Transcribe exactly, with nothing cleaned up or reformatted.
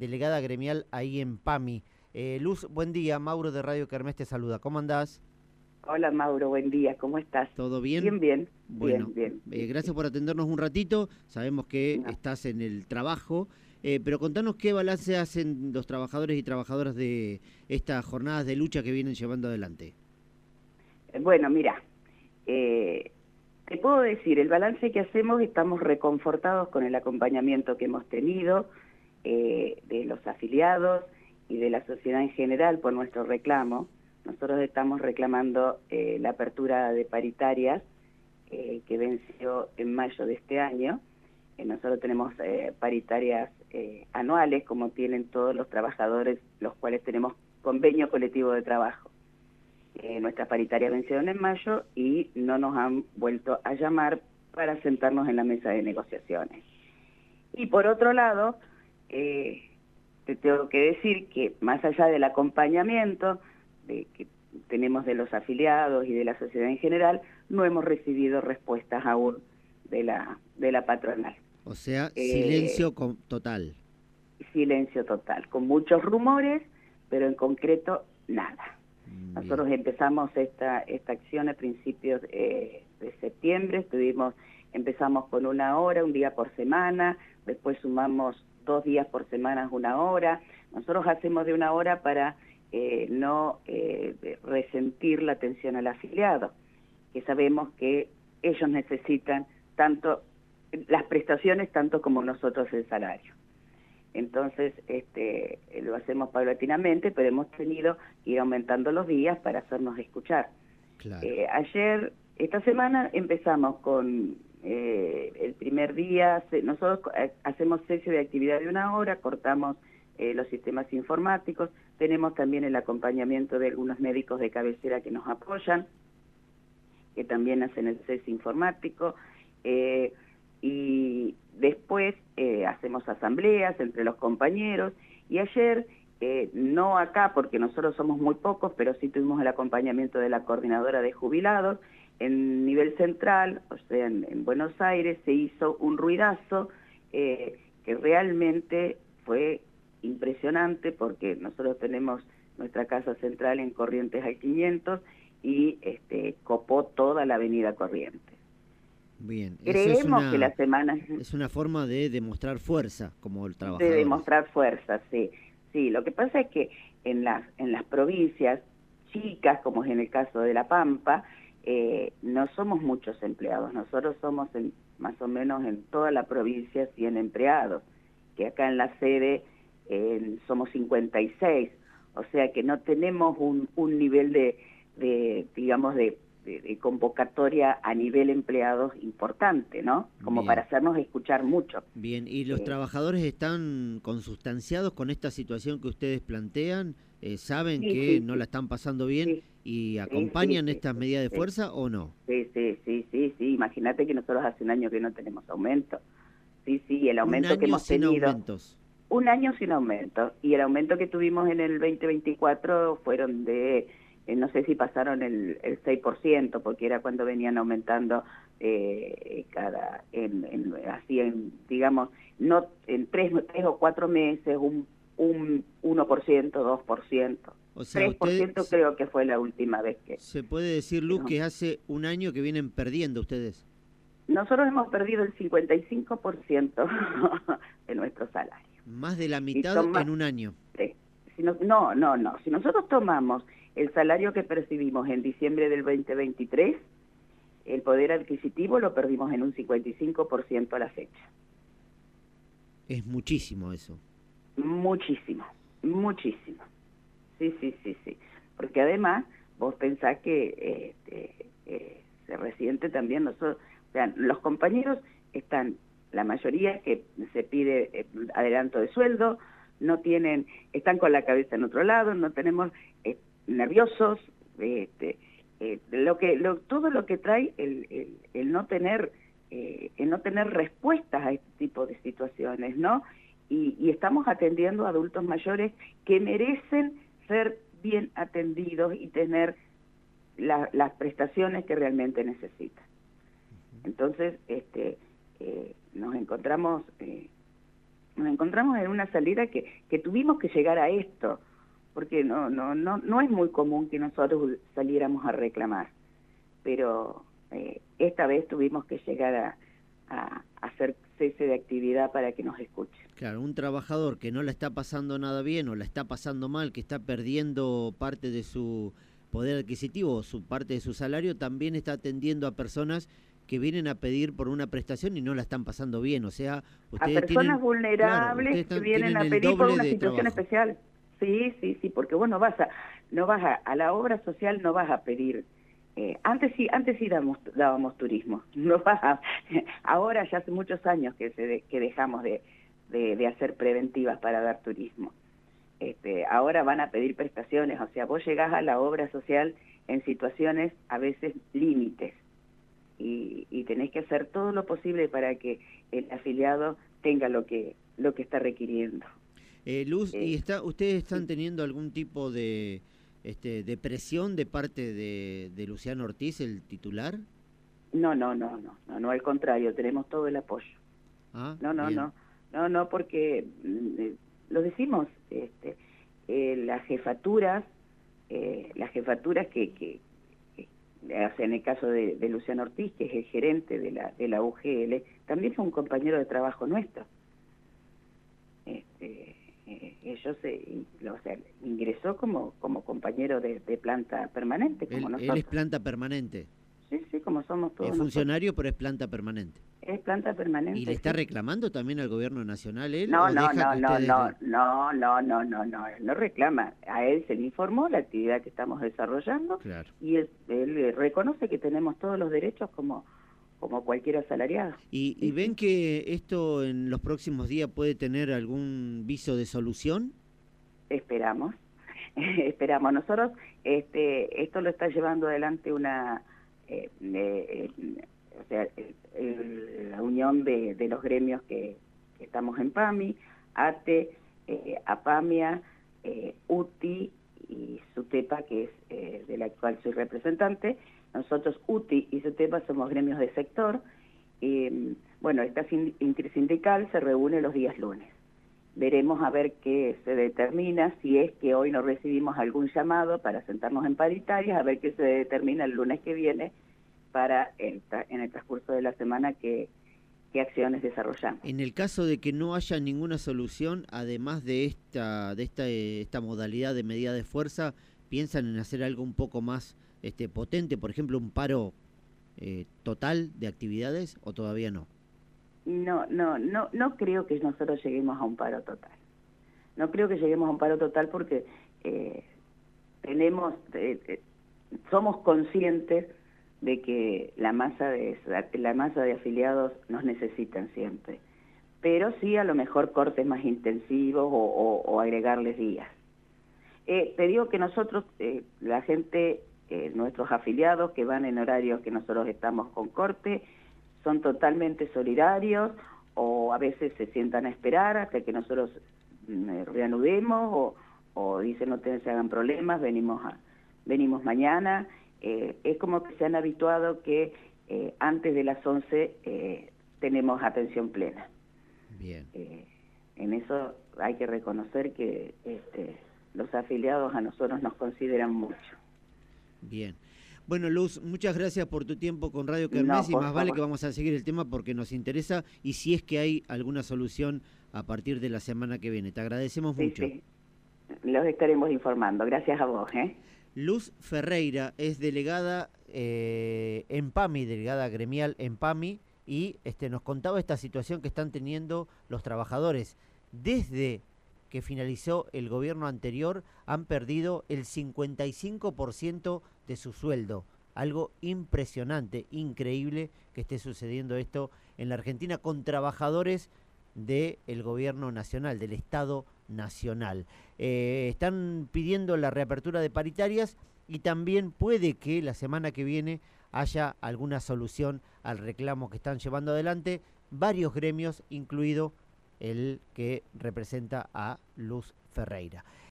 delegada gremial ahí en PAMI. Eh, Luz, buen día. Mauro de Radio Kermés te saluda. ¿Cómo andás? Hola Mauro, buen día, ¿cómo estás? ¿Todo bien? Bien, bien, Bueno, bien, bien. eh, gracias por atendernos un ratito. Sabemos que No. estás en el trabajo, eh, pero contanos qué balance hacen los trabajadores y trabajadoras de estas jornadas de lucha que vienen llevando adelante. Bueno, mira, eh, te puedo decir, el balance que hacemos, estamos reconfortados con el acompañamiento que hemos tenido eh, de los afiliados y de la sociedad en general por nuestro reclamo. Nosotros estamos reclamando eh, la apertura de paritarias eh, que venció en mayo de este año. Eh, nosotros tenemos eh, paritarias eh, anuales, como tienen todos los trabajadores, los cuales tenemos convenio colectivo de trabajo. Eh, nuestras paritarias vencieron en mayo y no nos han vuelto a llamar para sentarnos en la mesa de negociaciones. Y por otro lado, eh, te tengo que decir que más allá del acompañamiento de que tenemos de los afiliados y de la sociedad en general, no hemos recibido respuestas aún de la, de la patronal. O sea, Eh, silencio con, total. Silencio total, con muchos rumores, pero en concreto nada. Bien. Nosotros empezamos esta, esta acción a principios eh, de septiembre, estuvimos, empezamos con una hora, un día por semana, después sumamos dos días por semana, una hora. Nosotros hacemos de una hora para eh, no eh, resentir la atención al afiliado, que sabemos que ellos necesitan tanto las prestaciones tanto como nosotros el salario. Entonces, este, lo hacemos paulatinamente, pero hemos tenido que ir aumentando los días para hacernos escuchar. Claro. Eh, ayer, esta semana, empezamos con eh, el primer día, se, nosotros hacemos sesión de actividad de una hora, cortamos eh, los sistemas informáticos, tenemos también el acompañamiento de algunos médicos de cabecera que nos apoyan, que también hacen el cese informático, eh, y después eh, hacemos asambleas entre los compañeros, y ayer, eh, no acá porque nosotros somos muy pocos, pero sí tuvimos el acompañamiento de la coordinadora de jubilados, en nivel central, o sea, en, en Buenos Aires, se hizo un ruidazo eh, que realmente fue impresionante, porque nosotros tenemos nuestra casa central en Corrientes al quinientos, y este, copó toda la avenida Corrientes. Bien, Creemos eso es una, que la semana... es una forma de demostrar fuerza como el trabajador. De demostrar fuerza, sí. Sí, lo que pasa es que en las, en las provincias chicas, como es en el caso de La Pampa, eh, no somos muchos empleados. Nosotros somos en, más o menos en toda la provincia cien empleados, que acá en la sede eh, somos cincuenta y seis. O sea que no tenemos un, un nivel de, de digamos, de... De, de convocatoria a nivel empleados importante, ¿no? Como Bien. para hacernos escuchar mucho. Bien, ¿y los Eh, trabajadores están consustanciados con esta situación que ustedes plantean? Eh, ¿Saben sí, que sí, no sí, la están pasando bien sí, y sí, acompañan sí, estas sí, medidas de sí, fuerza o no? sí, sí, sí, sí, sí. Imagínate que nosotros hace un año que no tenemos aumento. Sí, sí, el Un aumento que año hemos sin tenido, aumentos. un año sin aumento, y el aumento que tuvimos en el veinte veinticuatro fueron de, eh, no sé si pasaron el, el seis por ciento, porque era cuando venían aumentando eh, cada, en, en, así en, digamos, no en tres, tres o cuatro meses, un, un uno por ciento, dos por ciento. O sea, tres por usted ciento se, creo que fue la última vez que... se puede decir, que Luz, nos, que hace un año que vienen perdiendo ustedes. nosotros hemos perdido el cincuenta y cinco por ciento de nuestro salario. Más de la Y mitad toma, en un año. sí, si no, no, no, no. Si nosotros tomamos el salario que percibimos en diciembre del veinte veintitrés, el poder adquisitivo lo perdimos en un cincuenta y cinco por ciento a la fecha. Es muchísimo eso. Muchísimo, muchísimo. Sí, sí, sí, sí. Porque además, vos pensás que eh, eh, se resiente también nosotros, o sea, los compañeros están, la mayoría que se pide eh, adelanto de sueldo, no tienen, están con la cabeza en otro lado, no tenemos eh, nerviosos, este, eh, lo que, lo, todo lo que trae el, el, el no tener, eh, el no tener respuestas a este tipo de situaciones, ¿no? Y, y estamos atendiendo a adultos mayores que merecen ser bien atendidos y tener la, las prestaciones que realmente necesitan. Entonces, este, eh, nos encontramos eh, nos encontramos en una salida que, que tuvimos que llegar a esto, porque no, no, no, no es muy común que nosotros saliéramos a reclamar, pero eh, esta vez tuvimos que llegar a, a, a hacer cese de actividad para que nos escuchen. Claro, un trabajador que no la está pasando nada bien o la está pasando mal, que está perdiendo parte de su poder adquisitivo o su parte de su salario, también está atendiendo a personas que vienen a pedir por una prestación y no la están pasando bien. O sea, ustedes a personas tienen, vulnerables claro, están, que vienen a el pedir por una de situación trabajo. especial. Sí, sí, sí, porque vos no vas a, no vas a, a la obra social no vas a pedir. Eh, antes sí, antes sí damos, dábamos turismo. No vas a, ahora ya hace muchos años que se de, que dejamos de, de, de hacer preventivas para dar turismo. Este, ahora van a pedir prestaciones, o sea, vos llegás a la obra social en situaciones a veces límites. Y, y tenés que hacer todo lo posible para que el afiliado tenga lo que lo que está requiriendo. Eh, Luz, Eh, ¿y está, ustedes están teniendo algún tipo de, este, de presión de parte de, de Luciano Ortiz, el titular? no, no, no, no, no, no, al contrario, tenemos todo el apoyo. Ah, No, no, bien. no, no, no, porque eh, lo decimos, este, eh, las jefaturas, eh, las jefaturas que, que, que, o sea, en el caso de, de Luciano Ortiz, que es el gerente de la, de la U G L, también fue un compañero de trabajo nuestro. Este, eh, ellos, eh, o sea, ingresó como, como compañero de, de planta permanente, como Él, nosotros. él es planta permanente. Sí, sí, como somos todos Es funcionario, nosotros. pero es planta permanente. Es planta permanente. ¿Y le está sí. reclamando también al gobierno nacional él No, o no, deja no, que no, ustedes... no, Le... no, no, no, no, no, él no reclama. A él se le informó la actividad que estamos desarrollando Claro. y él, él reconoce que tenemos todos los derechos como, como cualquier asalariado. ¿Y, Sí, y ven sí. que esto en los próximos días puede tener algún viso de solución? Esperamos, esperamos. Nosotros, este, esto lo está llevando adelante una, eh, eh, eh, o sea, el, el, la unión de, de los gremios que, que estamos en PAMI, ATE, eh, APAMIA, eh, UTI y SUTEPA, que es eh, de la cual soy representante. Nosotros, UTI y SUTEPA, somos gremios de sector. Eh, bueno, esta intersindical se reúne los días lunes. Veremos a ver qué se determina, si es que hoy no recibimos algún llamado para sentarnos en paritarias, a ver qué se determina el lunes que viene para el, en el transcurso de la semana qué, qué acciones desarrollamos. En el caso de que no haya ninguna solución, además de esta, de esta, esta modalidad de medida de fuerza, ¿piensan en hacer algo un poco más este, potente, por ejemplo, un paro eh, total de actividades o todavía no? No, no, no, no creo que nosotros lleguemos a un paro total. No creo que lleguemos a un paro total porque eh, tenemos, eh, eh, somos conscientes de que la masa de la masa de afiliados nos necesitan siempre, pero sí a lo mejor cortes más intensivos o, o, o agregarles días. Eh, te digo que nosotros, eh, la gente, eh, nuestros afiliados que van en horarios que nosotros estamos con corte, son totalmente solidarios o a veces se sientan a esperar hasta que nosotros eh, reanudemos o, o dicen no te, se hagan problemas, venimos a, venimos mañana. Eh, es como que se han habituado que eh, antes de las once eh, tenemos atención plena. Bien. Eh, en eso hay que reconocer que este, los afiliados a nosotros nos consideran mucho. Bien. Bueno, Luz, muchas gracias por tu tiempo con Radio Kermés No, y más favor. vale que vamos a seguir el tema porque nos interesa y si es que hay alguna solución a partir de la semana que viene. Te agradecemos sí, mucho. Sí, los estaremos informando. Gracias a vos. ¿eh? Luz Ferreira es delegada eh, en PAMI, delegada gremial en PAMI, y este, nos contaba esta situación que están teniendo los trabajadores. Desde que finalizó el gobierno anterior han perdido el cincuenta y cinco por ciento de su sueldo. Algo impresionante, increíble que esté sucediendo esto en la Argentina con trabajadores del gobierno nacional, del Estado nacional. Eh, están pidiendo la reapertura de paritarias y también puede que la semana que viene haya alguna solución al reclamo que están llevando adelante varios gremios, incluido el que representa a Luz Ferreira.